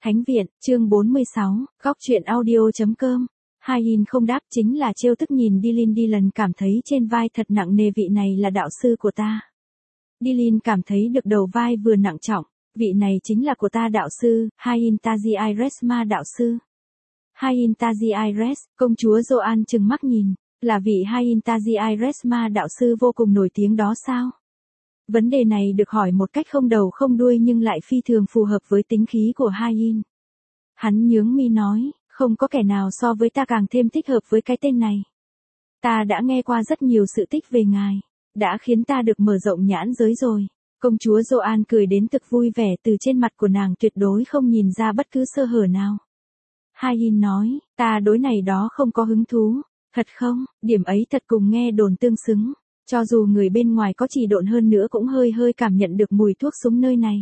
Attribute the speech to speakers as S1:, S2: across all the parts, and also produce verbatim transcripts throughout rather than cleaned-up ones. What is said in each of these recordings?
S1: Thánh viện, chương bốn mươi sáu, góc truyện audio.com. Hai-in không đáp, chính là trêu tức nhìn Dylan. Dylan cảm thấy trên vai thật nặng nề, vị này là đạo sư của ta. Dylan cảm thấy được đầu vai vừa nặng trọng, vị này chính là của ta đạo sư, Hai-in Taji Iresma đạo sư. Hai-in Taji Ires, công chúa Joanne trừng mắt nhìn, là vị Hai-in Taji Iresma đạo sư vô cùng nổi tiếng đó sao? Vấn đề này được hỏi một cách không đầu không đuôi nhưng lại phi thường phù hợp với tính khí của Hai-in. Hắn nhướng mi nói, không có kẻ nào so với ta càng thêm thích hợp với cái tên này. Ta đã nghe qua rất nhiều sự tích về ngài, đã khiến ta được mở rộng nhãn giới rồi. Công chúa Joanne cười đến thực vui vẻ, từ trên mặt của nàng tuyệt đối không nhìn ra bất cứ sơ hở nào. Hai-in nói, ta đối này đó không có hứng thú. Thật không, điểm ấy thật cùng nghe đồn tương xứng. Cho dù người bên ngoài có chỉ độn hơn nữa cũng hơi hơi cảm nhận được mùi thuốc súng nơi này.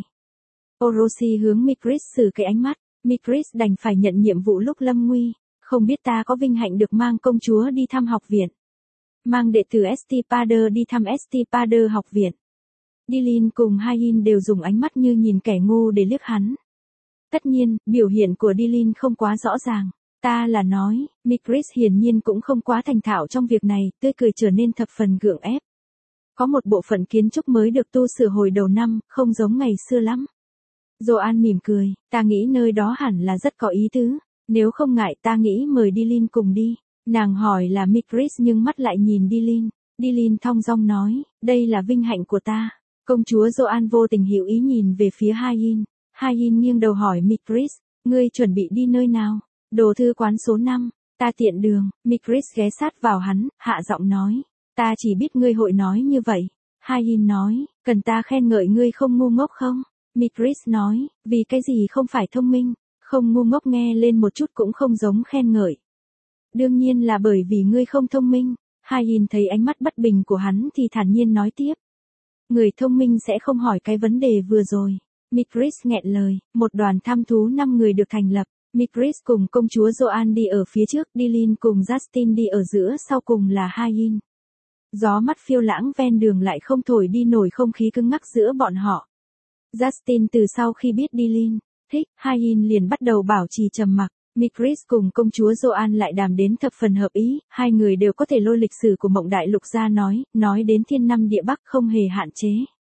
S1: Orochi hướng Mykris xử cái ánh mắt, Mykris đành phải nhận nhiệm vụ lúc lâm nguy, không biết ta có vinh hạnh được mang công chúa đi thăm học viện. Mang đệ tử Estipader đi thăm Estipader học viện. Dylan cùng Hai-in đều dùng ánh mắt như nhìn kẻ ngu để liếc hắn. Tất nhiên, biểu hiện của Dylan không quá rõ ràng. Ta là nói, Mykris hiển nhiên cũng không quá thành thạo trong việc này, tươi cười trở nên thập phần gượng ép. Có một bộ phận kiến trúc mới được tu sửa hồi đầu năm, không giống ngày xưa lắm. Joanne mỉm cười, ta nghĩ nơi đó hẳn là rất có ý tứ, nếu không ngại ta nghĩ mời Dylan cùng đi. Nàng hỏi là Mykris nhưng mắt lại nhìn Dylan. Dylan thong dong nói, đây là vinh hạnh của ta. Công chúa Joanne vô tình hiểu ý nhìn về phía Hai-in. Hai-in nghiêng đầu hỏi Mykris, ngươi chuẩn bị đi nơi nào? Đồ thư quán số năm, ta tiện đường. Mykris ghé sát vào hắn, hạ giọng nói, ta chỉ biết ngươi hội nói như vậy. Hai-in nói, cần ta khen ngợi ngươi không ngu ngốc không? Mykris nói, vì cái gì không phải thông minh, không ngu ngốc nghe lên một chút cũng không giống khen ngợi. Đương nhiên là bởi vì ngươi không thông minh. Hai-in thấy ánh mắt bất bình của hắn thì thản nhiên nói tiếp. Người thông minh sẽ không hỏi cái vấn đề vừa rồi. Mykris nghẹn lời, một đoàn tham thú năm người được thành lập. Mykris cùng công chúa Joanne đi ở phía trước, Dylan cùng Justin đi ở giữa, sau cùng là Hai-in. Gió mắt phiêu lãng ven đường lại không thổi đi nổi không khí cứng ngắc giữa bọn họ. Justin từ sau khi biết Dylan thích Hai-in liền bắt đầu bảo trì trầm mặc. Mykris cùng công chúa Joanne lại đàm đến thập phần hợp ý, hai người đều có thể lôi lịch sử của Mộng Đại Lục ra nói, nói đến thiên năm địa bắc không hề hạn chế.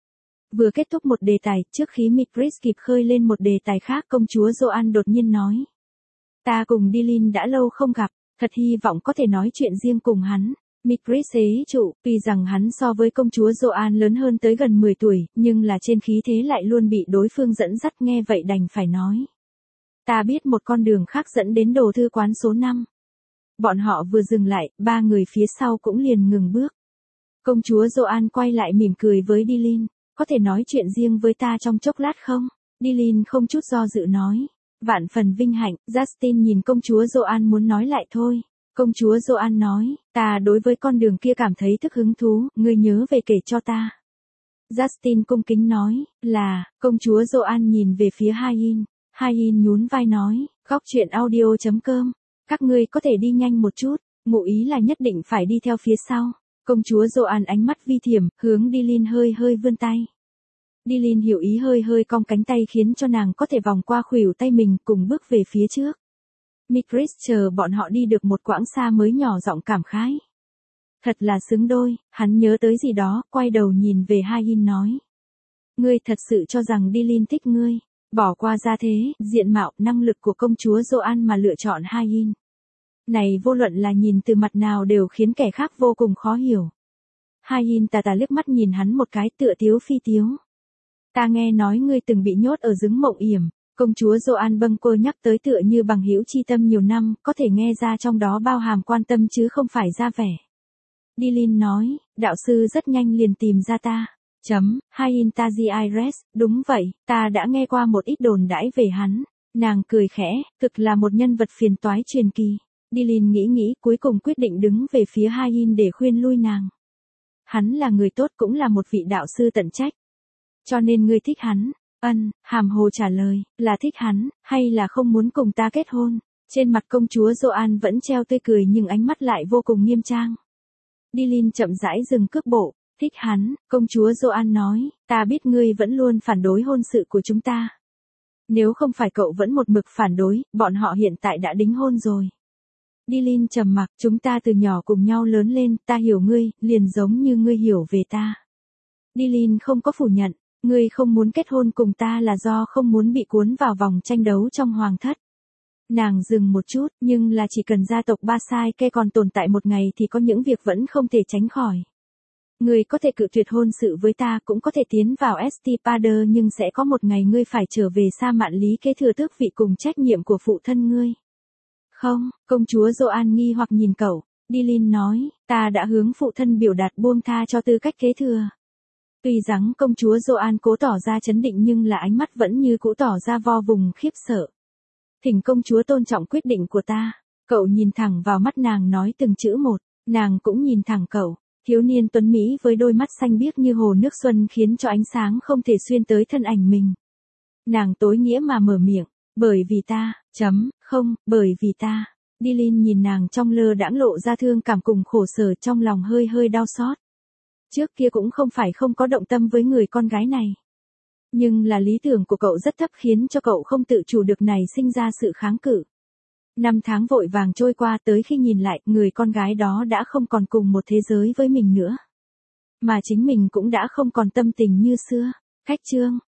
S1: Vừa kết thúc một đề tài, trước khi Mykris kịp khơi lên một đề tài khác, công chúa Joanne đột nhiên nói. Ta cùng Dylan đã lâu không gặp, thật hy vọng có thể nói chuyện riêng cùng hắn. Mykris ế trụ, tuy rằng hắn so với công chúa Joanne lớn hơn tới gần mười tuổi, nhưng là trên khí thế lại luôn bị đối phương dẫn dắt, nghe vậy đành phải nói. Ta biết một con đường khác dẫn đến đồ thư quán số năm. Bọn họ vừa dừng lại, ba người phía sau cũng liền ngừng bước. Công chúa Joanne quay lại mỉm cười với Dylan. Có thể nói chuyện riêng với ta trong chốc lát không? Dylan không chút do dự nói. Vạn phần vinh hạnh. Justin nhìn công chúa Joanne muốn nói lại thôi. Công chúa Joanne nói, ta đối với con đường kia cảm thấy thức hứng thú, ngươi nhớ về kể cho ta. Justin cung kính nói, là, công chúa Joanne nhìn về phía Hai-in. Hai-in nhún vai nói, góc truyện audio.com. Các ngươi có thể đi nhanh một chút, ngụ ý là nhất định phải đi theo phía sau. Công chúa Joanne ánh mắt vi thiểm, hướng Dylan hơi hơi vươn tay. Dylan hiểu ý hơi hơi cong cánh tay khiến cho nàng có thể vòng qua khuỷu tay mình cùng bước về phía trước. Mykris chờ bọn họ đi được một quãng xa mới nhỏ giọng cảm khái. Thật là xứng đôi, hắn nhớ tới gì đó, quay đầu nhìn về Hai-in nói. Ngươi thật sự cho rằng Dylan thích ngươi, bỏ qua gia thế, diện mạo, năng lực của công chúa Joanne mà lựa chọn Hai-in. Này vô luận là nhìn từ mặt nào đều khiến kẻ khác vô cùng khó hiểu. Hai-in tà tà liếc mắt nhìn hắn một cái, tựa tiếu phi tiếu. Ta nghe nói ngươi từng bị nhốt ở rừng Mộng Yểm. Công chúa Joanne bâng quơ nhắc tới tựa như bằng hữu chi tâm nhiều năm, có thể nghe ra trong đó bao hàm quan tâm chứ không phải ra vẻ. Dylan nói, đạo sư rất nhanh liền tìm ra ta. Chấm, Hai-in Taji Ires, đúng vậy, ta đã nghe qua một ít đồn đãi về hắn. Nàng cười khẽ, thực là một nhân vật phiền toái truyền kỳ. Dylan nghĩ nghĩ cuối cùng quyết định đứng về phía Hai-in để khuyên lui nàng. Hắn là người tốt cũng là một vị đạo sư tận trách. Cho nên ngươi thích hắn. Ân, hàm hồ trả lời, là thích hắn, hay là không muốn cùng ta kết hôn? Trên mặt công chúa Joanne vẫn treo tươi cười nhưng ánh mắt lại vô cùng nghiêm trang. Dylan chậm rãi dừng cước bộ, thích hắn, công chúa Joanne nói, ta biết ngươi vẫn luôn phản đối hôn sự của chúng ta. Nếu không phải cậu vẫn một mực phản đối, bọn họ hiện tại đã đính hôn rồi. Dylan trầm mặc, chúng ta từ nhỏ cùng nhau lớn lên, ta hiểu ngươi, liền giống như ngươi hiểu về ta. Dylan không có phủ nhận, ngươi không muốn kết hôn cùng ta là do không muốn bị cuốn vào vòng tranh đấu trong hoàng thất. Nàng dừng một chút, nhưng là chỉ cần gia tộc Basaike còn tồn tại một ngày thì có những việc vẫn không thể tránh khỏi. Ngươi có thể cự tuyệt hôn sự với ta, cũng có thể tiến vào Estipader, nhưng sẽ có một ngày ngươi phải trở về Sa Mạn Lý kế thừa tước vị cùng trách nhiệm của phụ thân ngươi. Không, công chúa Joan nghi hoặc nhìn cậu. Dylan nói, ta đã hướng phụ thân biểu đạt buông tha cho tư cách kế thừa. Tuy rằng công chúa Joan cố tỏ ra trấn định nhưng là ánh mắt vẫn như cũ tỏ ra vo vùng khiếp sợ. Thỉnh công chúa tôn trọng quyết định của ta. Cậu nhìn thẳng vào mắt nàng nói từng chữ một, nàng cũng nhìn thẳng cậu. Thiếu niên tuấn Mỹ với đôi mắt xanh biếc như hồ nước xuân khiến cho ánh sáng không thể xuyên tới thân ảnh mình. Nàng tối nghĩa mà mở miệng, bởi vì ta, chấm, không, bởi vì ta. Dylan nhìn nàng trong lơ đãng lộ ra thương cảm cùng khổ sở, trong lòng hơi hơi đau xót. Trước kia cũng không phải không có động tâm với người con gái này. Nhưng là lý tưởng của cậu rất thấp khiến cho cậu không tự chủ được này sinh ra sự kháng cự. Năm tháng vội vàng trôi qua, tới khi nhìn lại, người con gái đó đã không còn cùng một thế giới với mình nữa. Mà chính mình cũng đã không còn tâm tình như xưa. Khách chương.